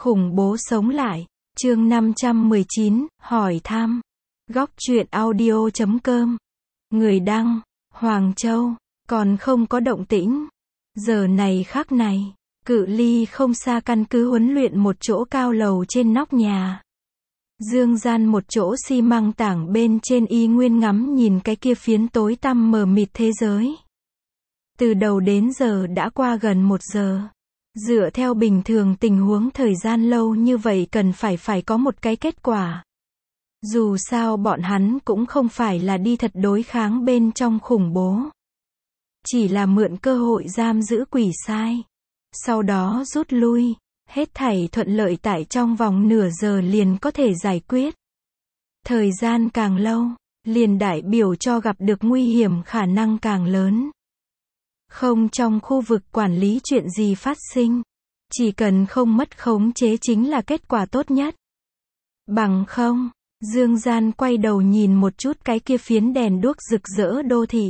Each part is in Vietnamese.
Khủng bố sống lại. Chương 519, hỏi thăm. Góc truyện audio.com. Người đăng, Hoàng Châu. Còn không có động tĩnh. Giờ này khắc này, cự ly không xa căn cứ huấn luyện một chỗ cao lầu trên nóc nhà. Dương Gian một chỗ xi măng tảng bên trên y nguyên ngắm nhìn cái kia phiến tối tăm mờ mịt thế giới. Từ đầu đến giờ đã qua gần 1 giờ. Dựa theo bình thường tình huống thời gian lâu như vậy cần phải có một cái kết quả. Dù sao bọn hắn cũng không phải là đi thật đối kháng bên trong khủng bố. Chỉ là mượn cơ hội giam giữ quỷ sai. Sau đó rút lui, hết thảy thuận lợi tại trong vòng nửa giờ liền có thể giải quyết. Thời gian càng lâu, liền đại biểu cho gặp được nguy hiểm khả năng càng lớn. Không trong khu vực quản lý chuyện gì phát sinh. Chỉ cần không mất khống chế chính là kết quả tốt nhất. Bằng không, Dương Gian quay đầu nhìn một chút cái kia phiến đèn đuốc rực rỡ đô thị.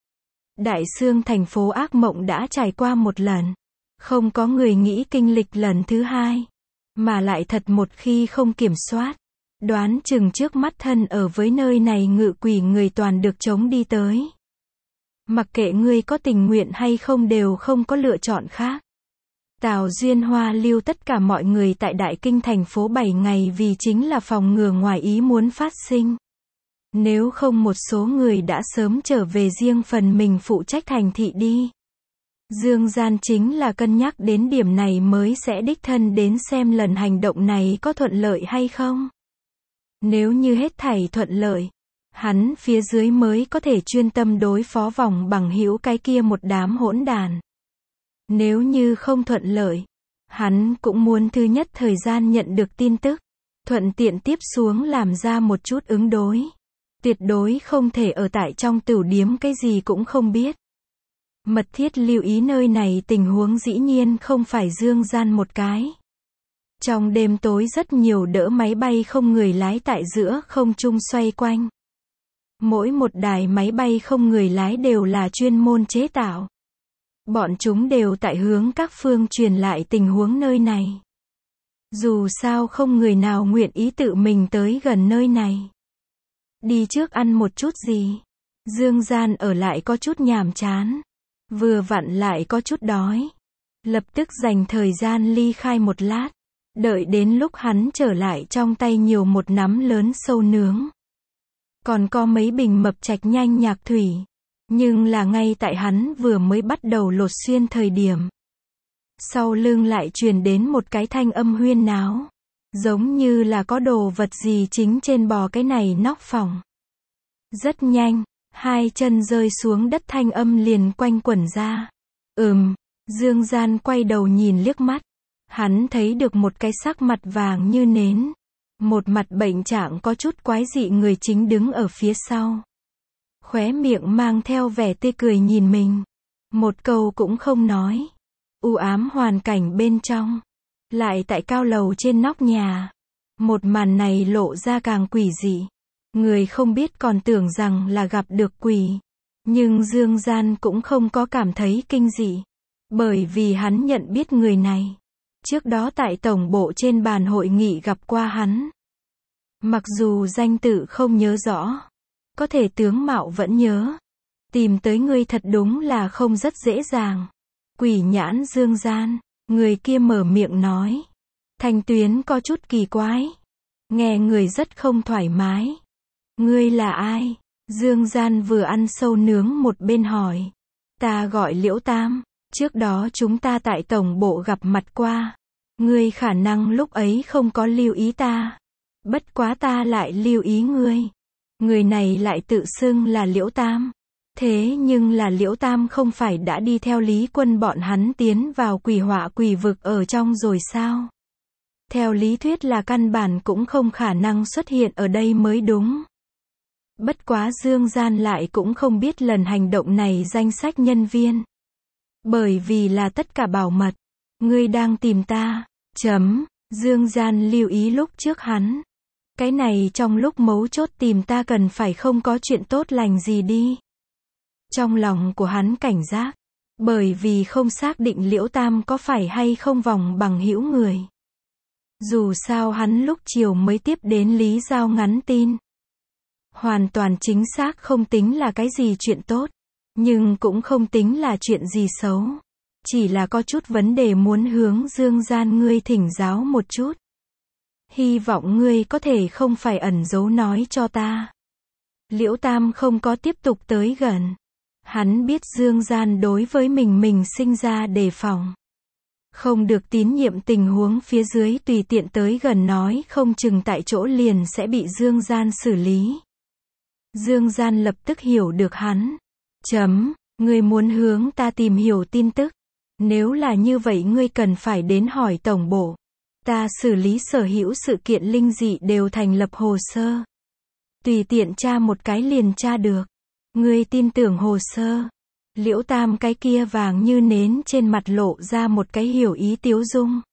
Đại Sương thành phố ác mộng đã trải qua một lần. Không có người nghĩ kinh lịch lần thứ hai. Mà lại thật một khi không kiểm soát. Đoán chừng trước mắt thân ở với nơi này ngự quỷ người toàn được chống đi tới. Mặc kệ ngươi có tình nguyện hay không đều không có lựa chọn khác. Tào Duyên Hoa lưu tất cả mọi người tại Đại Kinh thành phố 7 ngày vì chính là phòng ngừa ngoài ý muốn phát sinh. Nếu không một số người đã sớm trở về riêng phần mình phụ trách thành thị đi. Dương Gian chính là cân nhắc đến điểm này mới sẽ đích thân đến xem lần hành động này có thuận lợi hay không. Nếu như hết thảy thuận lợi, hắn phía dưới mới có thể chuyên tâm đối phó vòng bằng hữu cái kia một đám hỗn đàn. Nếu như không thuận lợi, hắn cũng muốn thứ nhất thời gian nhận được tin tức, thuận tiện tiếp xuống làm ra một chút ứng đối. Tuyệt đối không thể ở tại trong tửu điếm cái gì cũng không biết. Mật thiết lưu ý nơi này tình huống dĩ nhiên không phải Dương Gian một cái. Trong đêm tối rất nhiều đỡ máy bay không người lái tại giữa không trung xoay quanh. Mỗi một đài máy bay không người lái đều là chuyên môn chế tạo. Bọn chúng đều tại hướng các phương truyền lại tình huống nơi này. Dù sao không người nào nguyện ý tự mình tới gần nơi này. Đi trước ăn một chút gì. Dương Gian ở lại có chút nhàm chán. Vừa vặn lại có chút đói. Lập tức dành thời gian ly khai một lát. Đợi đến lúc hắn trở lại trong tay nhiều một nắm lớn sâu nướng. Còn có mấy bình mập trạch nhanh nhạc thủy. Nhưng là ngay tại hắn vừa mới bắt đầu lột xuyên thời điểm. Sau lưng lại truyền đến một cái thanh âm huyên náo. Giống như là có đồ vật gì chính trên bò cái này nóc phòng. Rất nhanh, hai chân rơi xuống đất thanh âm liền quanh quẩn ra. Dương Gian quay đầu nhìn liếc mắt. Hắn thấy được một cái sắc mặt vàng như nến. Một mặt bệnh trạng có chút quái dị người chính đứng ở phía sau. Khóe miệng mang theo vẻ tươi cười nhìn mình. Một câu cũng không nói. U ám hoàn cảnh bên trong. Lại tại cao lầu trên nóc nhà. Một màn này lộ ra càng quỷ dị. Người không biết còn tưởng rằng là gặp được quỷ. Nhưng Dương Gian cũng không có cảm thấy kinh dị. Bởi vì hắn nhận biết người này. Trước đó tại tổng bộ trên bàn hội nghị gặp qua hắn. Mặc dù danh tự không nhớ rõ. Có thể tướng mạo vẫn nhớ. Tìm tới ngươi thật đúng là không rất dễ dàng. Quỷ nhãn Dương Gian. Người kia mở miệng nói. Thanh tuyến có chút kỳ quái. Nghe người rất không thoải mái. Ngươi là ai? Dương Gian vừa ăn sâu nướng một bên hỏi. Ta gọi Liễu Tam. Trước đó chúng ta tại tổng bộ gặp mặt qua. Ngươi khả năng lúc ấy không có lưu ý ta. Bất quá ta lại lưu ý ngươi. Người này lại tự xưng là Liễu Tam. Thế nhưng là Liễu Tam không phải đã đi theo Lý Quân bọn hắn tiến vào quỷ họa quỷ vực ở trong rồi sao? Theo lý thuyết là căn bản cũng không khả năng xuất hiện ở đây mới đúng. Bất quá Dương Gian lại cũng không biết lần hành động này danh sách nhân viên. Bởi vì là tất cả bảo mật. Ngươi đang tìm ta. Dương Gian lưu ý lúc trước hắn. Cái này trong lúc mấu chốt tìm ta cần phải không có chuyện tốt lành gì đi. Trong lòng của hắn cảnh giác. Bởi vì không xác định Liễu Tam có phải hay không vòng bằng hữu người. Dù sao hắn lúc chiều mới tiếp đến Lý Giao ngắn tin. Hoàn toàn chính xác không tính là cái gì chuyện tốt. Nhưng cũng không tính là chuyện gì xấu. Chỉ là có chút vấn đề muốn hướng Dương Gian ngươi thỉnh giáo một chút. Hy vọng ngươi có thể không phải ẩn giấu nói cho ta. Liễu Tam không có tiếp tục tới gần. Hắn biết Dương Gian đối với mình sinh ra đề phòng. Không được tín nhiệm tình huống phía dưới tùy tiện tới gần nói không chừng tại chỗ liền sẽ bị Dương Gian xử lý. Dương Gian lập tức hiểu được hắn. Ngươi muốn hướng ta tìm hiểu tin tức. Nếu là như vậy ngươi cần phải đến hỏi tổng bộ. Ta xử lý sở hữu sự kiện linh dị đều thành lập hồ sơ. Tùy tiện tra một cái liền tra được. Ngươi tin tưởng hồ sơ. Liễu Tam cái kia vàng như nến trên mặt lộ ra một cái hiểu ý tiếu dung.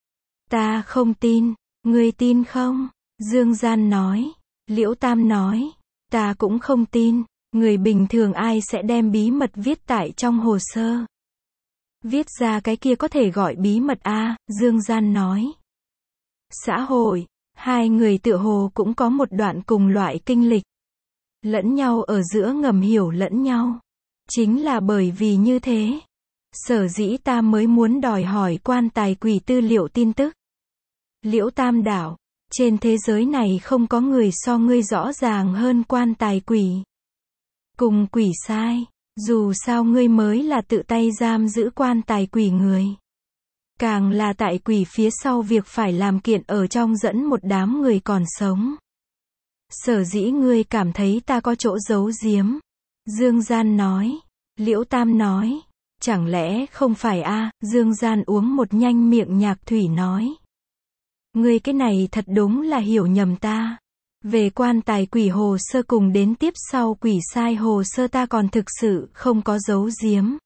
Ta không tin. Ngươi tin không? Dương Gian nói. Liễu Tam nói. Ta cũng không tin. Người bình thường ai sẽ đem bí mật viết tại trong hồ sơ. Viết ra cái kia có thể gọi bí mật a, Dương Gian nói. Xã hội, hai người tựa hồ cũng có một đoạn cùng loại kinh lịch. Lẫn nhau ở giữa ngầm hiểu lẫn nhau. Chính là bởi vì như thế. Sở dĩ ta mới muốn đòi hỏi quan tài quỷ tư liệu tin tức. Liễu Tam đảo, trên thế giới này không có người so ngươi rõ ràng hơn quan tài quỷ. Cùng quỷ sai, dù sao ngươi mới là tự tay giam giữ quan tài quỷ người. Càng là tại quỷ phía sau việc phải làm kiện ở trong dẫn một đám người còn sống. Sở dĩ ngươi cảm thấy ta có chỗ giấu giếm. Dương Gian nói. Liễu Tam nói. Chẳng lẽ không phải a? Dương Gian uống một nhanh miệng nhạc thủy nói. Ngươi cái này thật đúng là hiểu nhầm ta. Về quan tài quỷ hồ sơ cùng đến tiếp sau quỷ sai hồ sơ ta còn thực sự không có giấu giếm.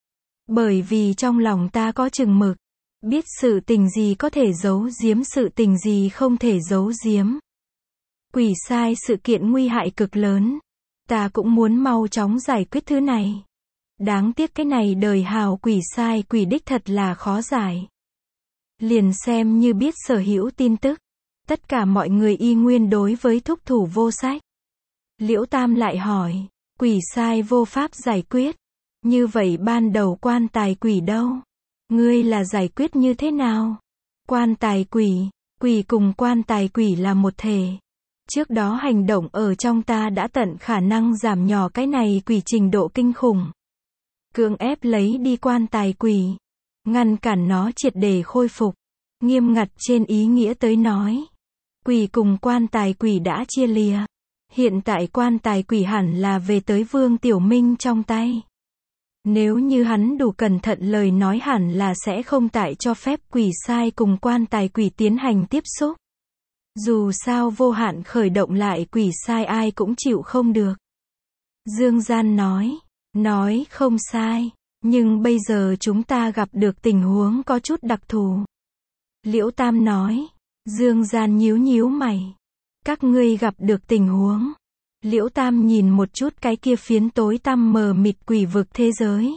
Bởi vì trong lòng ta có chừng mực. Biết sự tình gì có thể giấu giếm, sự tình gì không thể giấu giếm. Quỷ sai sự kiện nguy hại cực lớn. Ta cũng muốn mau chóng giải quyết thứ này. Đáng tiếc cái này đời hào quỷ sai quỷ đích thật là khó giải. Liền xem như biết sở hữu tin tức. Tất cả mọi người y nguyên đối với thúc thủ vô sách. Liễu Tam lại hỏi. Quỷ sai vô pháp giải quyết. Như vậy ban đầu quan tài quỷ đâu? Ngươi là giải quyết như thế nào? Quan tài quỷ. Quỷ cùng quan tài quỷ là một thể. Trước đó hành động ở trong ta đã tận khả năng giảm nhỏ cái này quỷ trình độ kinh khủng. Cưỡng ép lấy đi quan tài quỷ. Ngăn cản nó triệt để khôi phục. Nghiêm ngặt trên ý nghĩa tới nói. Quỷ cùng quan tài quỷ đã chia lìa. Hiện tại quan tài quỷ hẳn là về tới Vương Tiểu Minh trong tay. Nếu như hắn đủ cẩn thận lời nói hẳn là sẽ không tại cho phép quỷ sai cùng quan tài quỷ tiến hành tiếp xúc. Dù sao vô hạn khởi động lại quỷ sai ai cũng chịu không được. Dương Gian nói không sai, nhưng bây giờ chúng ta gặp được tình huống có chút đặc thù. Liễu Tam nói. Dương Gian nhíu mày. Các ngươi gặp được tình huống. Liễu Tam nhìn một chút cái kia phiến tối tăm mờ mịt quỷ vực thế giới.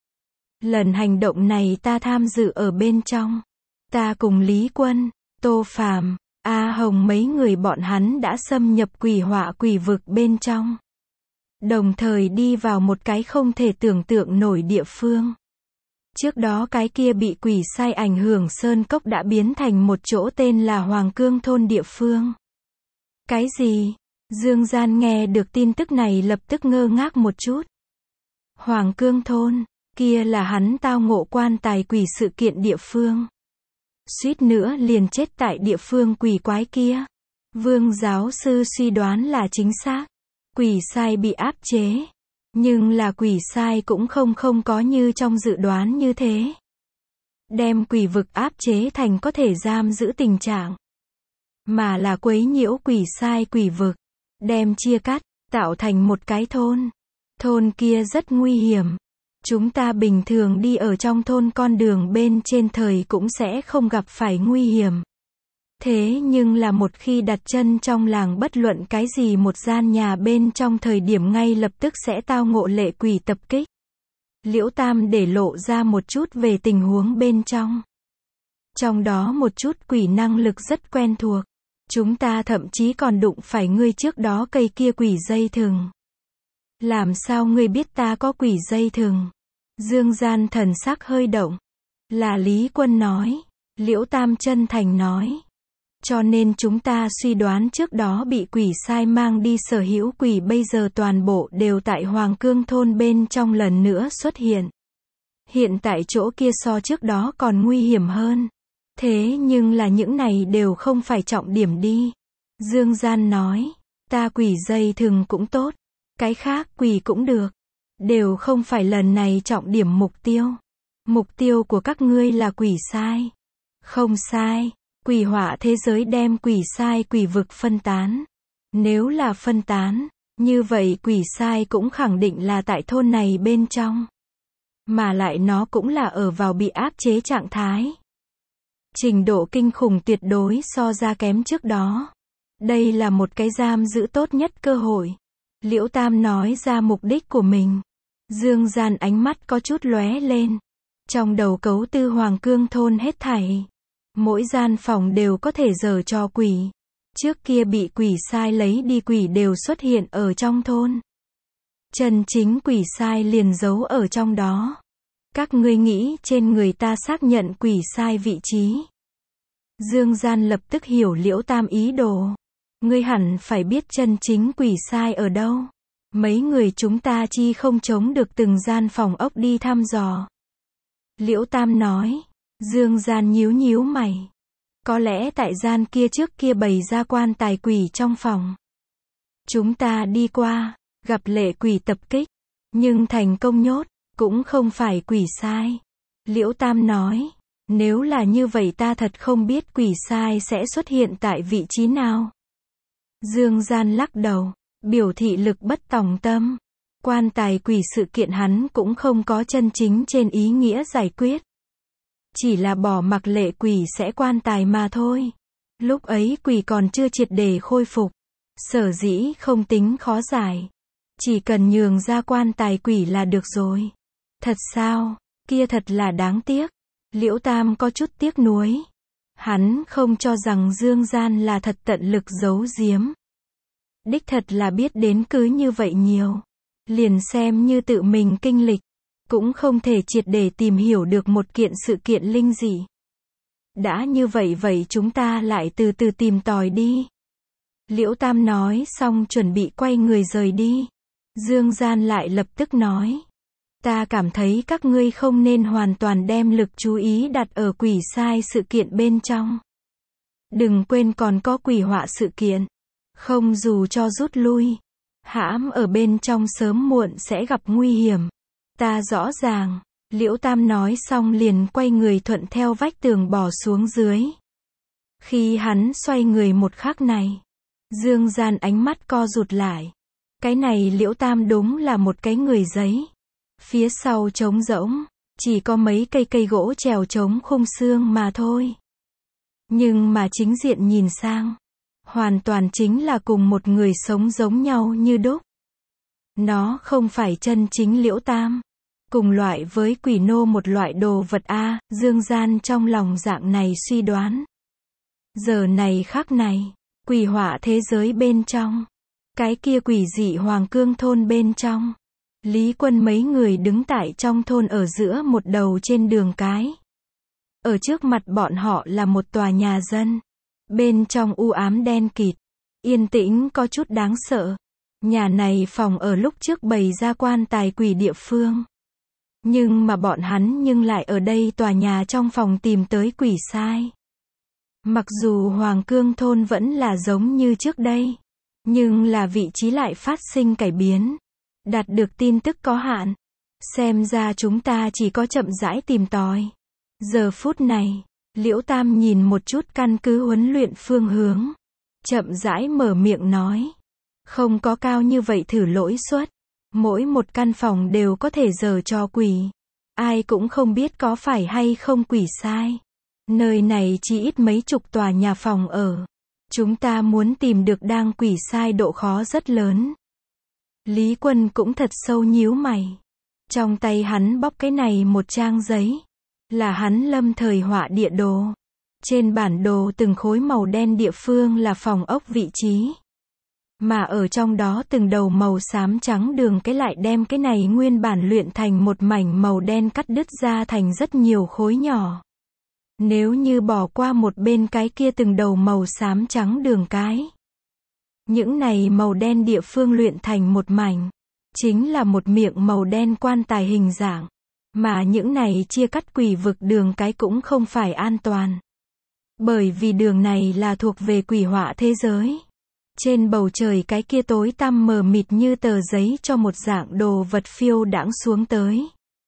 Lần hành động này ta tham dự ở bên trong. Ta cùng Lý Quân, Tô Phàm, A Hồng mấy người bọn hắn đã xâm nhập quỷ họa quỷ vực bên trong. Đồng thời đi vào một cái không thể tưởng tượng nổi địa phương. Trước đó cái kia bị quỷ sai ảnh hưởng sơn cốc đã biến thành một chỗ tên là Hoàng Cương thôn địa phương. Cái gì? Dương Gian nghe được tin tức này lập tức ngơ ngác một chút. Hoàng Cương thôn, kia là hắn tao ngộ quan tài quỷ sự kiện địa phương. Suýt nữa liền chết tại địa phương quỷ quái kia. Vương giáo sư suy đoán là chính xác. Quỷ sai bị áp chế. Nhưng là quỷ sai cũng không có như trong dự đoán như thế. Đem quỷ vực áp chế thành có thể giam giữ tình trạng. Mà là quấy nhiễu quỷ sai quỷ vực. Đem chia cắt, tạo thành một cái thôn. Thôn kia rất nguy hiểm. Chúng ta bình thường đi ở trong thôn con đường bên trên thời cũng sẽ không gặp phải nguy hiểm. Thế nhưng là một khi đặt chân trong làng bất luận cái gì một gian nhà bên trong thời điểm ngay lập tức sẽ tao ngộ lệ quỷ tập kích. Liễu Tam để lộ ra một chút về tình huống bên trong. Trong đó một chút quỷ năng lực rất quen thuộc. Chúng ta thậm chí còn đụng phải ngươi trước đó cây kia quỷ dây thừng. Làm sao ngươi biết ta có quỷ dây thừng? Dương Gian thần sắc hơi động. Là Lý Quân nói. Liễu Tam chân thành nói. Cho nên chúng ta suy đoán trước đó bị quỷ sai mang đi sở hữu quỷ bây giờ toàn bộ đều tại Hoàng Cương thôn bên trong lần nữa xuất hiện. Hiện tại chỗ kia so trước đó còn nguy hiểm hơn. Thế nhưng là những này đều không phải trọng điểm đi. Dương Gian nói, ta quỷ dây thừng cũng tốt, cái khác quỷ cũng được. Đều không phải lần này trọng điểm mục tiêu. Mục tiêu của các ngươi là quỷ sai. Không sai, quỷ họa thế giới đem quỷ sai quỷ vực phân tán. Nếu là phân tán, như vậy quỷ sai cũng khẳng định là tại thôn này bên trong. Mà lại nó cũng là ở vào bị áp chế trạng thái. Trình độ kinh khủng tuyệt đối so ra kém trước đó. Đây là một cái giam giữ tốt nhất cơ hội. Liễu Tam nói ra mục đích của mình. Dương Gian ánh mắt có chút lóe lên. Trong đầu cấu tư Hoàng Cương thôn hết thảy. Mỗi gian phòng đều có thể giở trò quỷ. Trước kia bị quỷ sai lấy đi quỷ đều xuất hiện ở trong thôn. Chân chính quỷ sai liền giấu ở trong đó. Các ngươi nghĩ trên người ta xác nhận quỷ sai vị trí. Dương Gian lập tức hiểu Liễu Tam ý đồ. Ngươi hẳn phải biết chân chính quỷ sai ở đâu. Mấy người chúng ta chi không chống được từng gian phòng ốc đi thăm dò. Liễu Tam nói. Dương Gian nhíu nhíu mày. Có lẽ tại gian kia trước kia bày ra quan tài quỷ trong phòng. Chúng ta đi qua, gặp lệ quỷ tập kích. Nhưng thành công nhốt, cũng không phải quỷ sai. Liễu Tam nói. Nếu là như vậy ta thật không biết quỷ sai sẽ xuất hiện tại vị trí nào. Dương Gian lắc đầu, biểu thị lực bất tòng tâm. Quan tài quỷ sự kiện hắn cũng không có chân chính trên ý nghĩa giải quyết. Chỉ là bỏ mặc lệ quỷ sẽ quan tài mà thôi. Lúc ấy quỷ còn chưa triệt để khôi phục. Sở dĩ không tính khó giải. Chỉ cần nhường ra quan tài quỷ là được rồi. Thật sao? Kia thật là đáng tiếc. Liễu Tam có chút tiếc nuối. Hắn không cho rằng Dương Gian là thật tận lực giấu giếm. Đích thật là biết đến cứ như vậy nhiều. Liền xem như tự mình kinh lịch. Cũng không thể triệt để tìm hiểu được một kiện sự kiện linh dị. Đã như vậy vậy chúng ta lại từ từ tìm tòi đi. Liễu Tam nói xong chuẩn bị quay người rời đi. Dương Gian lại lập tức nói. Ta cảm thấy các ngươi không nên hoàn toàn đem lực chú ý đặt ở quỷ sai sự kiện bên trong. Đừng quên còn có quỷ họa sự kiện. Không dù cho rút lui. Hãm ở bên trong sớm muộn sẽ gặp nguy hiểm. Ta rõ ràng. Liễu Tam nói xong liền quay người thuận theo vách tường bỏ xuống dưới. Khi hắn xoay người một khắc này. Dương Gian ánh mắt co rụt lại. Cái này Liễu Tam đúng là một cái người giấy. Phía sau trống rỗng, chỉ có mấy cây gỗ trèo trống khung xương mà thôi. Nhưng mà chính diện nhìn sang, hoàn toàn chính là cùng một người sống giống nhau như đúc. Nó không phải chân chính Liễu Tam. Cùng loại với quỷ nô một loại đồ vật a, Dương Gian trong lòng dạng này suy đoán. Giờ này khắc này, quỷ họa thế giới bên trong. Cái kia quỷ dị Hoàng Cương thôn bên trong. Lý Quân mấy người đứng tại trong thôn ở giữa một đầu trên đường cái. Ở trước mặt bọn họ là một tòa nhà dân. Bên trong u ám đen kịt. Yên tĩnh có chút đáng sợ. Nhà này phòng ở lúc trước bày ra quan tài quỷ địa phương. Nhưng mà bọn hắn nhưng lại ở đây tòa nhà trong phòng tìm tới quỷ sai. Mặc dù Hoàng Cương thôn vẫn là giống như trước đây. Nhưng là vị trí lại phát sinh cải biến. Đạt được tin tức có hạn. Xem ra chúng ta chỉ có chậm rãi tìm tòi. Giờ phút này, Liễu Tam nhìn một chút căn cứ huấn luyện phương hướng. Chậm rãi mở miệng nói. Không có cao như vậy thử lỗi suất. Mỗi một căn phòng đều có thể giở trò quỷ. Ai cũng không biết có phải hay không quỷ sai. Nơi này chỉ ít mấy chục tòa nhà phòng ở. Chúng ta muốn tìm được đang quỷ sai độ khó rất lớn. Lý Quân cũng thật sâu nhíu mày. Trong tay hắn bóp cái này một trang giấy. Là hắn lâm thời họa địa đồ. Trên bản đồ từng khối màu đen địa phương là phòng ốc vị trí. Mà ở trong đó từng đầu màu xám trắng đường cái lại đem cái này nguyên bản luyện thành một mảnh màu đen cắt đứt ra thành rất nhiều khối nhỏ. Nếu như bỏ qua một bên cái kia từng đầu màu xám trắng đường cái. Những này màu đen địa phương luyện thành một mảnh. Chính là một miệng màu đen quan tài hình dạng. Mà những này chia cắt quỷ vực đường cái cũng không phải an toàn. Bởi vì đường này là thuộc về quỷ họa thế giới. Trên bầu trời cái kia tối tăm mờ mịt như tờ giấy cho một dạng đồ vật phiêu đãng xuống tới.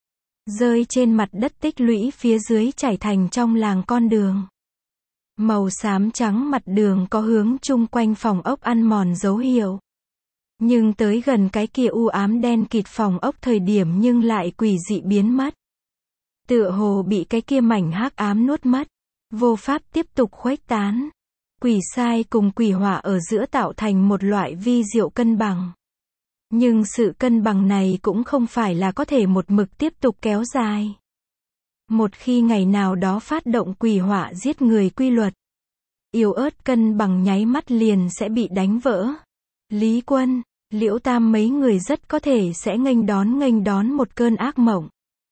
Rơi trên mặt đất tích lũy phía dưới chảy thành trong làng con đường. Màu xám trắng mặt đường có hướng chung quanh phòng ốc ăn mòn dấu hiệu. Nhưng tới gần cái kia u ám đen kịt phòng ốc thời điểm nhưng lại quỷ dị biến mất. Tựa hồ bị cái kia mảnh hắc ám nuốt mất. Vô pháp tiếp tục khuếch tán. Quỷ sai cùng quỷ họa ở giữa tạo thành một loại vi diệu cân bằng. Nhưng sự cân bằng này cũng không phải là có thể một mực tiếp tục kéo dài. Một khi ngày nào đó phát động quỷ họa giết người quy luật, yếu ớt cân bằng nháy mắt liền sẽ bị đánh vỡ. Lý Quân, Liễu Tam mấy người rất có thể sẽ nghênh đón một cơn ác mộng.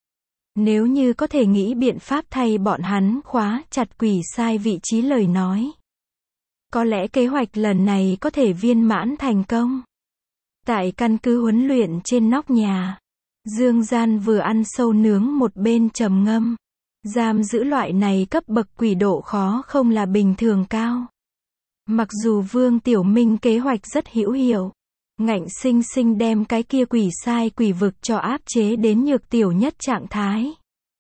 Nếu như có thể nghĩ biện pháp thay bọn hắn khóa chặt quỷ sai vị trí lời nói. Có lẽ kế hoạch lần này có thể viên mãn thành công. Tại căn cứ huấn luyện trên nóc nhà, Dương Gian vừa ăn sâu nướng một bên trầm ngâm. Giam giữ loại này cấp bậc quỷ độ khó không là bình thường cao. Mặc dù Vương Tiểu Minh kế hoạch rất hữu hiệu, ngạnh sinh sinh đem cái kia quỷ sai quỷ vực cho áp chế đến nhược tiểu nhất trạng thái.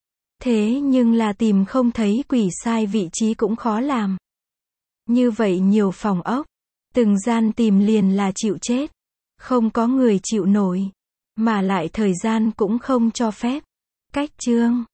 Thế nhưng là tìm không thấy quỷ sai vị trí cũng khó làm. Như vậy nhiều phòng ốc, từng gian tìm liền là chịu chết. Không có người chịu nổi, mà lại thời gian cũng không cho phép. Cách chương